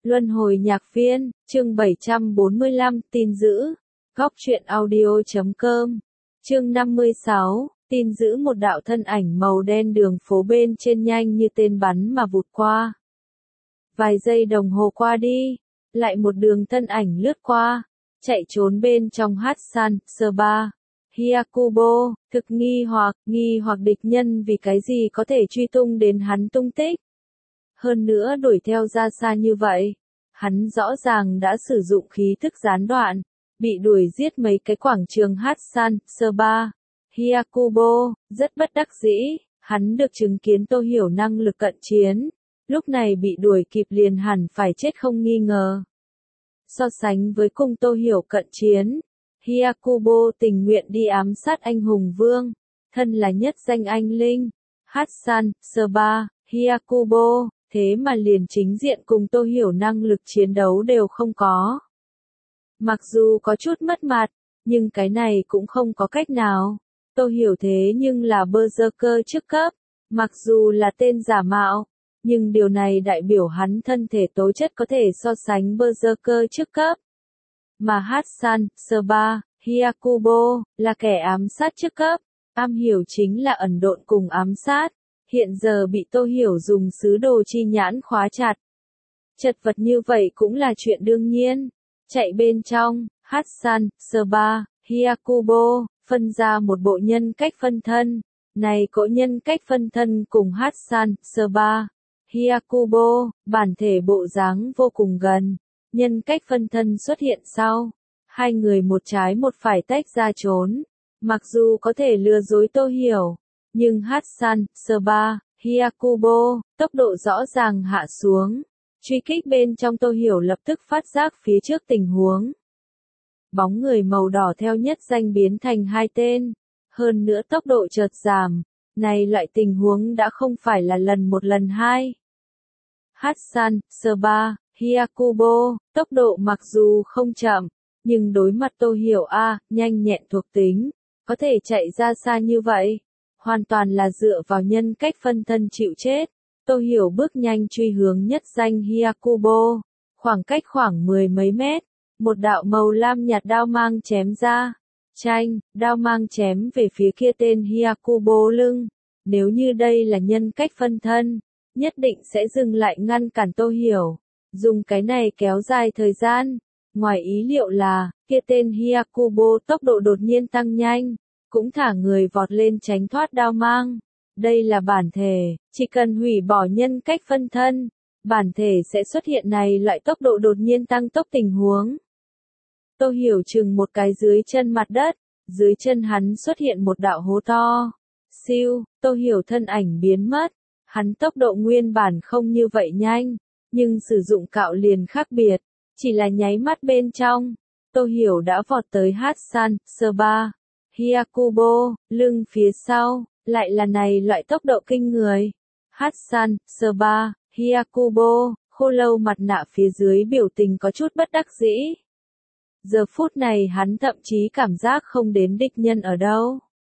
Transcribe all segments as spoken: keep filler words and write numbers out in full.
Luân hồi nhạc viên, chương bảy trăm bốn mươi lăm, tin dữ. Góc truyện audio chấm com. Chương năm mươi sáu, tin dữ. Một đạo thân ảnh màu đen đường phố bên trên nhanh như tên bắn mà vụt qua. Vài giây đồng hồ qua đi, lại một đường thân ảnh lướt qua, chạy trốn bên trong Hassan, Seba, Hyakubo, thực nghi hoặc, nghi hoặc địch nhân vì cái gì có thể truy tung đến hắn tung tích. Hơn nữa đuổi theo ra xa như vậy, hắn rõ ràng đã sử dụng khí thức gián đoạn, bị đuổi giết mấy cái quảng trường Hassan, Seba, Hyakubo, rất bất đắc dĩ, hắn được chứng kiến Tô Hiểu năng lực cận chiến, lúc này bị đuổi kịp liền hẳn phải chết không nghi ngờ. So sánh với cung Tô Hiểu cận chiến, Hyakubo tình nguyện đi ám sát anh hùng vương, thân là nhất danh anh linh, Hassan, Seba, Hyakubo, thế mà liền chính diện cùng Tô Hiểu năng lực chiến đấu đều không có. Mặc dù có chút mất mặt, nhưng cái này cũng không có cách nào. Tô Hiểu thế nhưng là berserker chức cấp, mặc dù là tên giả mạo, nhưng điều này đại biểu hắn thân thể tố chất có thể so sánh berserker chức cấp. Mà Hassan, Seba, Hyakubo, là kẻ ám sát chức cấp, am hiểu chính là ẩn độn cùng ám sát, hiện giờ bị Tô Hiểu dùng sứ đồ chi nhãn khóa chặt. Chật vật như vậy cũng là chuyện đương nhiên. Chạy bên trong, Hassan, Seba, Hyakubo, phân ra một bộ nhân cách phân thân. Này cỗ nhân cách phân thân cùng Hassan, Seba, Hyakubo, bản thể bộ dáng vô cùng gần. Nhân cách phân thân xuất hiện sau. Hai người một trái một phải tách ra trốn. Mặc dù có thể lừa dối Tô Hiểu, nhưng Hassan, Seba, Hyakubo, tốc độ rõ ràng hạ xuống. Truy kích bên trong Tô Hiểu lập tức phát giác phía trước tình huống. Bóng người màu đỏ theo nhất danh biến thành hai tên. Hơn nữa tốc độ chợt giảm. Này loại tình huống đã không phải là lần một lần hai. Hassan, Seba, Hyakubo, tốc độ mặc dù không chậm, nhưng đối mặt Tô Hiểu A, nhanh nhẹn thuộc tính, có thể chạy ra xa như vậy. Hoàn toàn là dựa vào nhân cách phân thân chịu chết. Tô Hiểu bước nhanh truy hướng nhất danh Hyakubo, khoảng cách khoảng mười mấy mét, một đạo màu lam nhạt đao mang chém ra, chanh, đao mang chém về phía kia tên Hyakubo lưng, nếu như đây là nhân cách phân thân, nhất định sẽ dừng lại ngăn cản Tô Hiểu, dùng cái này kéo dài thời gian, ngoài ý liệu là, kia tên Hyakubo tốc độ đột nhiên tăng nhanh, cũng thả người vọt lên tránh thoát đao mang. Đây là bản thể, chỉ cần hủy bỏ nhân cách phân thân, bản thể sẽ xuất hiện này loại tốc độ đột nhiên tăng tốc tình huống. Tô Hiểu chừng một cái dưới chân mặt đất, dưới chân hắn xuất hiện một đạo hố to. Siêu, Tô Hiểu thân ảnh biến mất, hắn tốc độ nguyên bản không như vậy nhanh, nhưng sử dụng cạo liền khác biệt, chỉ là nháy mắt bên trong. Tô Hiểu đã vọt tới Hassan, Seba, Hyakubo, lưng phía sau. Lại là này loại tốc độ kinh người. Hassan, Seba, Hyakubo, khô lâu mặt nạ phía dưới biểu tình có chút bất đắc dĩ. Giờ phút này hắn thậm chí cảm giác không đến địch nhân ở đâu.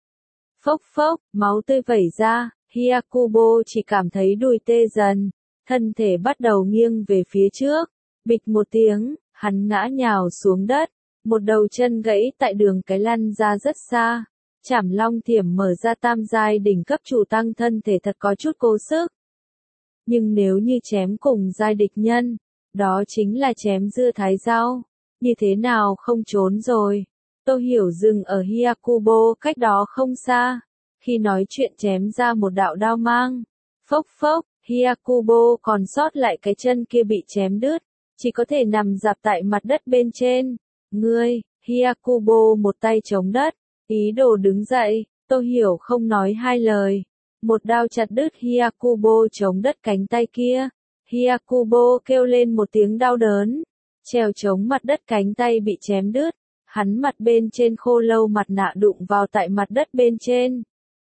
Phốc phốc, máu tươi vẩy ra, Hyakubo chỉ cảm thấy đùi tê dần, thân thể bắt đầu nghiêng về phía trước. Bịch một tiếng, hắn ngã nhào xuống đất, một đầu chân gãy tại đường cái lăn ra rất xa. Trảm Long Thiểm mở ra tam giai đỉnh cấp chủ tăng thân thể thật có chút cố sức. Nhưng nếu như chém cùng giai địch nhân, đó chính là chém dưa thái rau, như thế nào không trốn rồi. Tô Hiểu dừng ở Hyakubo cách đó không xa, khi nói chuyện chém ra một đạo đao mang. Phốc phốc, Hyakubo còn sót lại cái chân kia bị chém đứt, chỉ có thể nằm dạp tại mặt đất bên trên. Ngươi, Hyakubo một tay chống đất. Ý đồ đứng dậy, Tô Hiểu không nói hai lời. Một đao chặt đứt Hyakubo chống đất cánh tay kia. Hyakubo kêu lên một tiếng đau đớn. Trèo chống mặt đất cánh tay bị chém đứt. Hắn mặt bên trên khô lâu mặt nạ đụng vào tại mặt đất bên trên.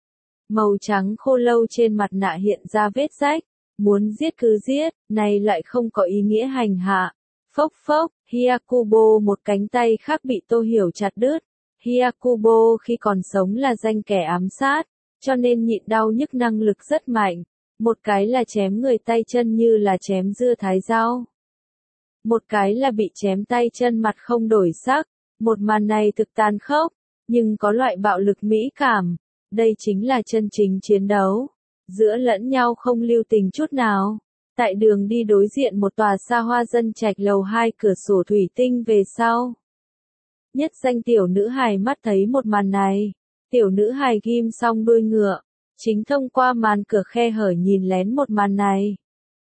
Màu trắng khô lâu trên mặt nạ hiện ra vết rách. Muốn giết cứ giết, này lại không có ý nghĩa hành hạ. Phốc phốc, Hyakubo một cánh tay khác bị Tô Hiểu chặt đứt. Hyakubo khi còn sống là danh kẻ ám sát, cho nên nhịn đau nhức năng lực rất mạnh. Một cái là chém người tay chân như là chém dưa thái rau. một cái là bị chém tay chân mặt không đổi sắc, một màn này thực tàn khốc, nhưng có loại bạo lực mỹ cảm, đây chính là chân chính chiến đấu, giữa lẫn nhau không lưu tình chút nào. Tại đường đi đối diện một tòa xa hoa dân trạch lầu hai cửa sổ thủy tinh về sau. Nhất danh tiểu nữ hài mắt thấy một màn này, tiểu nữ hài ghim xong đuôi ngựa, chính thông qua màn cửa khe hở nhìn lén một màn này.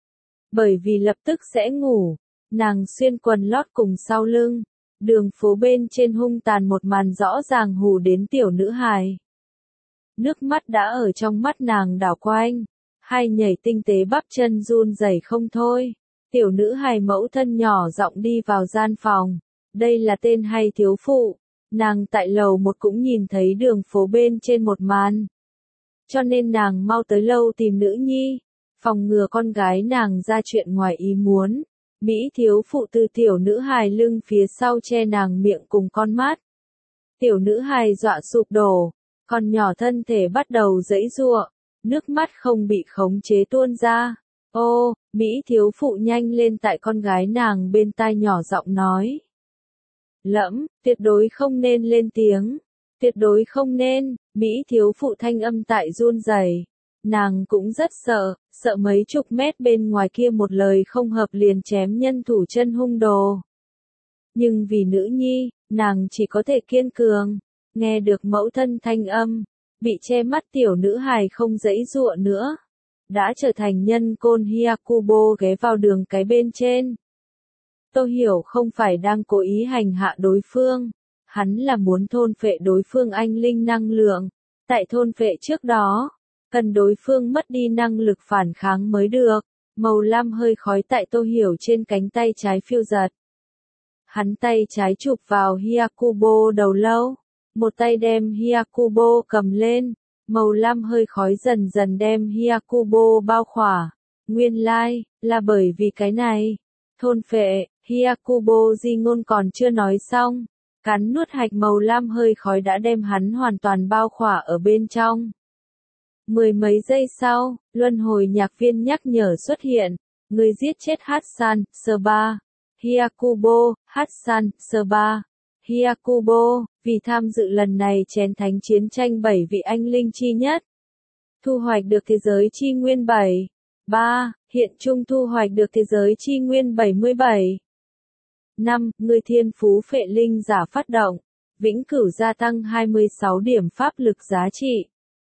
Bởi vì lập tức sẽ ngủ, nàng xuyên quần lót cùng sau lưng, đường phố bên trên hung tàn một màn rõ ràng hù đến tiểu nữ hài. Nước mắt đã ở trong mắt nàng đảo quanh, hai nhảy tinh tế bắp chân run rẩy không thôi. Tiểu nữ hài mẫu thân nhỏ giọng đi vào gian phòng, đây là tên hay thiếu phụ, nàng tại lầu một cũng nhìn thấy đường phố bên trên một màn. Cho nên nàng mau tới lâu tìm nữ nhi, phòng ngừa con gái nàng ra chuyện ngoài ý muốn. Mỹ thiếu phụ từ tiểu nữ hài lưng phía sau che nàng miệng cùng con mắt. Tiểu nữ hài dọa sụp đổ, con nhỏ thân thể bắt đầu giãy giụa, nước mắt không bị khống chế tuôn ra. Ô, Mỹ thiếu phụ nhanh lên tại con gái nàng bên tai nhỏ giọng nói. Lẫm, tuyệt đối không nên lên tiếng, tuyệt đối không nên, Mỹ thiếu phụ thanh âm tại run rẩy. Nàng cũng rất sợ, sợ mấy chục mét bên ngoài kia một lời không hợp liền chém nhân thủ chân hung đồ. Nhưng vì nữ nhi, nàng chỉ có thể kiên cường, nghe được mẫu thân thanh âm, bị che mắt tiểu nữ hài không giãy giụa nữa, đã trở thành nhân côn Hyakubo ghé vào đường cái bên trên. Tô Hiểu không phải đang cố ý hành hạ đối phương, hắn là muốn thôn phệ đối phương anh linh năng lượng, tại thôn phệ trước đó, cần đối phương mất đi năng lực phản kháng mới được. Màu lam hơi khói tại Tô Hiểu trên cánh tay trái phiêu giật. Hắn tay trái chụp vào Hyakubo đầu lâu, một tay đem Hyakubo cầm lên, màu lam hơi khói dần dần đem Hyakubo bao khỏa. Nguyên lai, like, là bởi vì cái này. Thôn phệ, Hyakubo di ngôn còn chưa nói xong, cắn nuốt hạch màu lam hơi khói đã đem hắn hoàn toàn bao khỏa ở bên trong. Mười mấy giây sau, luân hồi nhạc viên nhắc nhở xuất hiện, người giết chết Hassan, Seba, Hyakubo, Hassan, Seba, Hyakubo, vì tham dự lần này chén thánh chiến tranh bảy vị anh linh chi nhất. Thu hoạch được thế giới chi nguyên bảy. ba. Hiện trung thu hoạch được thế giới chi nguyên bảy mươi bảy. năm. Người thiên phú phệ linh giả phát động, vĩnh cửu gia tăng hai mươi sáu điểm pháp lực giá trị.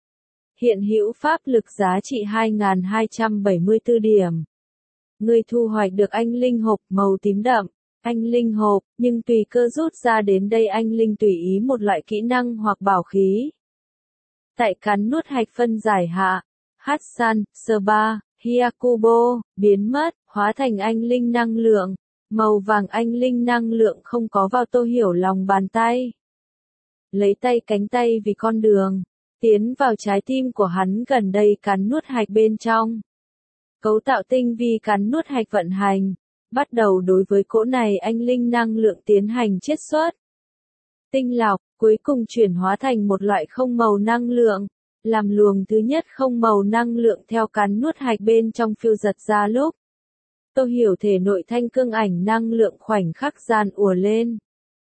Hiện hữu pháp lực giá trị hai nghìn hai trăm bảy mươi tư điểm. Người thu hoạch được anh linh hộp màu tím đậm, anh linh hộp, nhưng tùy cơ rút ra đến đây anh linh tùy ý một loại kỹ năng hoặc bảo khí. Tại cắn nuốt hạch phân giải hạ, Hassan, Seba, Hyakubo, biến mất, hóa thành anh linh năng lượng, màu vàng anh linh năng lượng không có vào Tô Hiểu lòng bàn tay. Lấy tay cánh tay vì con đường, tiến vào trái tim của hắn gần đây cắn nuốt hạch bên trong. Cấu tạo tinh vi cắn nuốt hạch vận hành, bắt đầu đối với cỗ này anh linh năng lượng tiến hành chiết xuất. Tinh lọc, cuối cùng chuyển hóa thành một loại không màu năng lượng, làm luồng thứ nhất không màu năng lượng theo cắn nuốt hạch bên trong phiêu giật ra lúc. Tô Hiểu thể nội thanh cương ảnh năng lượng khoảnh khắc gian ùa lên.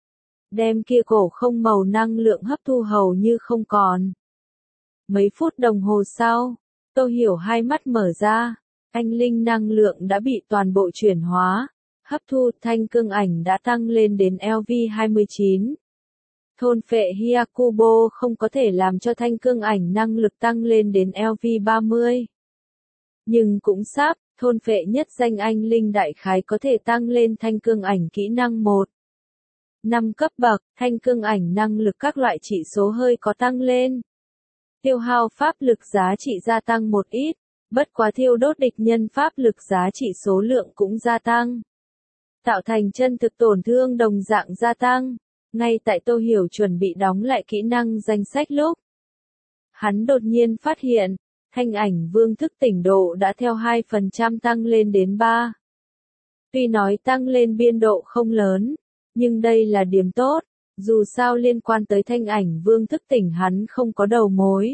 Đem kia cổ không màu năng lượng hấp thu hầu như không còn. Mấy phút đồng hồ sau, Tô Hiểu hai mắt mở ra, anh linh năng lượng đã bị toàn bộ chuyển hóa, hấp thu thanh cương ảnh đã tăng lên đến L V hai mươi chín. Thôn phệ Hyakubo không có thể làm cho thanh cương ảnh năng lực tăng lên đến L V ba mươi. Nhưng cũng sắp, thôn phệ nhất danh anh linh đại khái có thể tăng lên thanh cương ảnh kỹ năng một. năm cấp bậc, thanh cương ảnh năng lực các loại chỉ số hơi có tăng lên. Tiêu hao pháp lực giá trị gia tăng một ít, bất quá thiêu đốt địch nhân pháp lực giá trị số lượng cũng gia tăng. Tạo thành chân thực tổn thương đồng dạng gia tăng. Ngay tại Tô Hiểu chuẩn bị đóng lại kỹ năng danh sách lúc, hắn đột nhiên phát hiện, thanh ảnh vương thức tỉnh độ đã theo hai phần trăm tăng lên đến ba. Tuy nói tăng lên biên độ không lớn, nhưng đây là điểm tốt, dù sao liên quan tới thanh ảnh vương thức tỉnh hắn không có đầu mối.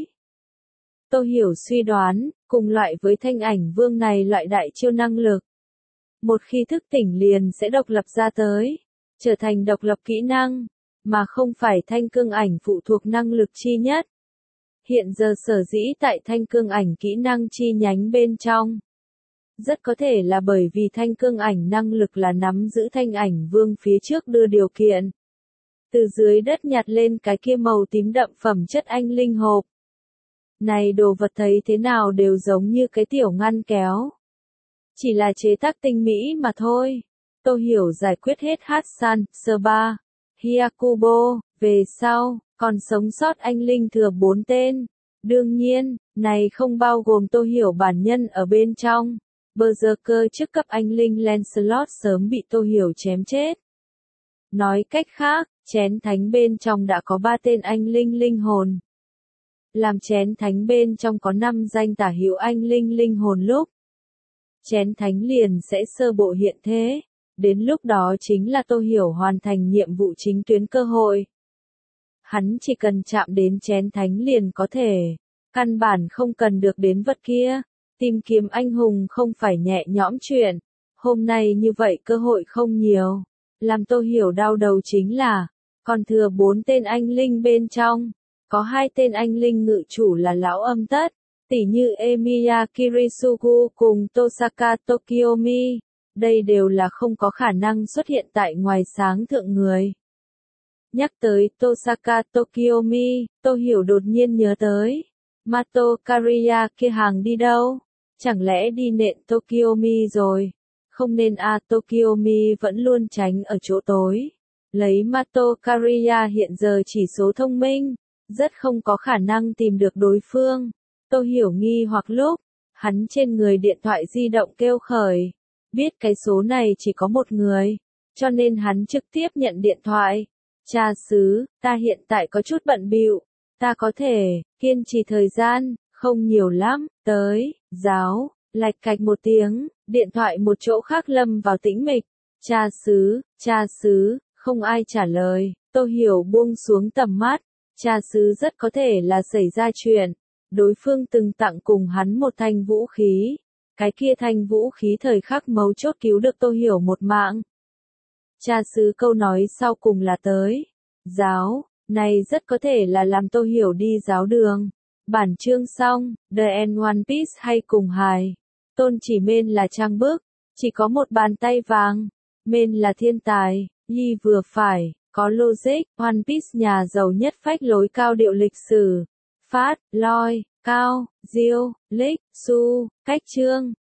Tô Hiểu suy đoán, cùng loại với thanh ảnh vương này loại đại chiêu năng lực. Một khi thức tỉnh liền sẽ độc lập ra tới, trở thành độc lập kỹ năng, mà không phải thanh cương ảnh phụ thuộc năng lực chi nhất. Hiện giờ sở dĩ tại thanh cương ảnh kỹ năng chi nhánh bên trong. Rất có thể là bởi vì thanh cương ảnh năng lực là nắm giữ thanh ảnh vương phía trước đưa điều kiện. Từ dưới đất nhặt lên cái kia màu tím đậm phẩm chất anh linh hộp. Này đồ vật thấy thế nào đều giống như cái tiểu ngăn kéo. Chỉ là chế tác tinh mỹ mà thôi. Tô Hiểu giải quyết hết Hatsan, Seba, Hyakubo, về sau, còn sống sót anh linh thừa bốn tên. Đương nhiên, này không bao gồm Tô Hiểu bản nhân ở bên trong. Berserker chức cấp anh linh Lancelot sớm bị Tô Hiểu chém chết. Nói cách khác, chén thánh bên trong đã có ba tên anh linh linh hồn. Làm chén thánh bên trong có năm danh tả hữu anh linh linh hồn lúc. Chén thánh liền sẽ sơ bộ hiện thế. Đến lúc đó chính là Tô Hiểu hoàn thành nhiệm vụ chính tuyến cơ hội. Hắn chỉ cần chạm đến chén thánh liền có thể. Căn bản không cần được đến vật kia. Tìm kiếm anh hùng không phải nhẹ nhõm chuyện. Hôm nay như vậy cơ hội không nhiều. Làm Tô Hiểu đau đầu chính là, còn thừa bốn tên anh linh bên trong. Có hai tên anh linh ngự chủ là lão âm tất, tỉ như Emiya Kirisugu cùng Tosaka Tokiomi. Đây đều là không có khả năng xuất hiện tại ngoài sáng thượng người. Nhắc tới Tosaka Tokiomi, Tô Hiểu đột nhiên nhớ tới. Mato Kariya kia hàng đi đâu? Chẳng lẽ đi nện Tokiomi rồi? Không nên a à, Tokiomi vẫn luôn tránh ở chỗ tối. Lấy Mato Kariya hiện giờ chỉ số thông minh, rất không có khả năng tìm được đối phương. Tô Hiểu nghi hoặc lúc, hắn trên người điện thoại di động kêu khởi. Biết cái số này chỉ có một người, cho nên hắn trực tiếp nhận điện thoại. Cha xứ, ta hiện tại có chút bận bịu, ta có thể, kiên trì thời gian, không nhiều lắm, tới, giáo, lạch cạch một tiếng, điện thoại một chỗ khác lâm vào tĩnh mịch. Cha xứ, cha xứ, không ai trả lời, Tô Hiểu buông xuống tầm mắt. Cha xứ rất có thể là xảy ra chuyện. Đối phương từng tặng cùng hắn một thanh vũ khí. Cái kia thanh vũ khí thời khắc mấu chốt cứu được Tô Hiểu một mạng. Cha xứ câu nói sau cùng là tới. Giáo, này rất có thể là làm Tô Hiểu đi giáo đường. Bản chương xong, The End One Piece hay cùng hài. Tôn chỉ men là trang bức, chỉ có một bàn tay vàng. Men là thiên tài, Yi vừa phải, có logic, One Piece nhà giàu nhất phách lối cao điệu lịch sử. Phát, loi, cao, diêu, lích, su, cách chương.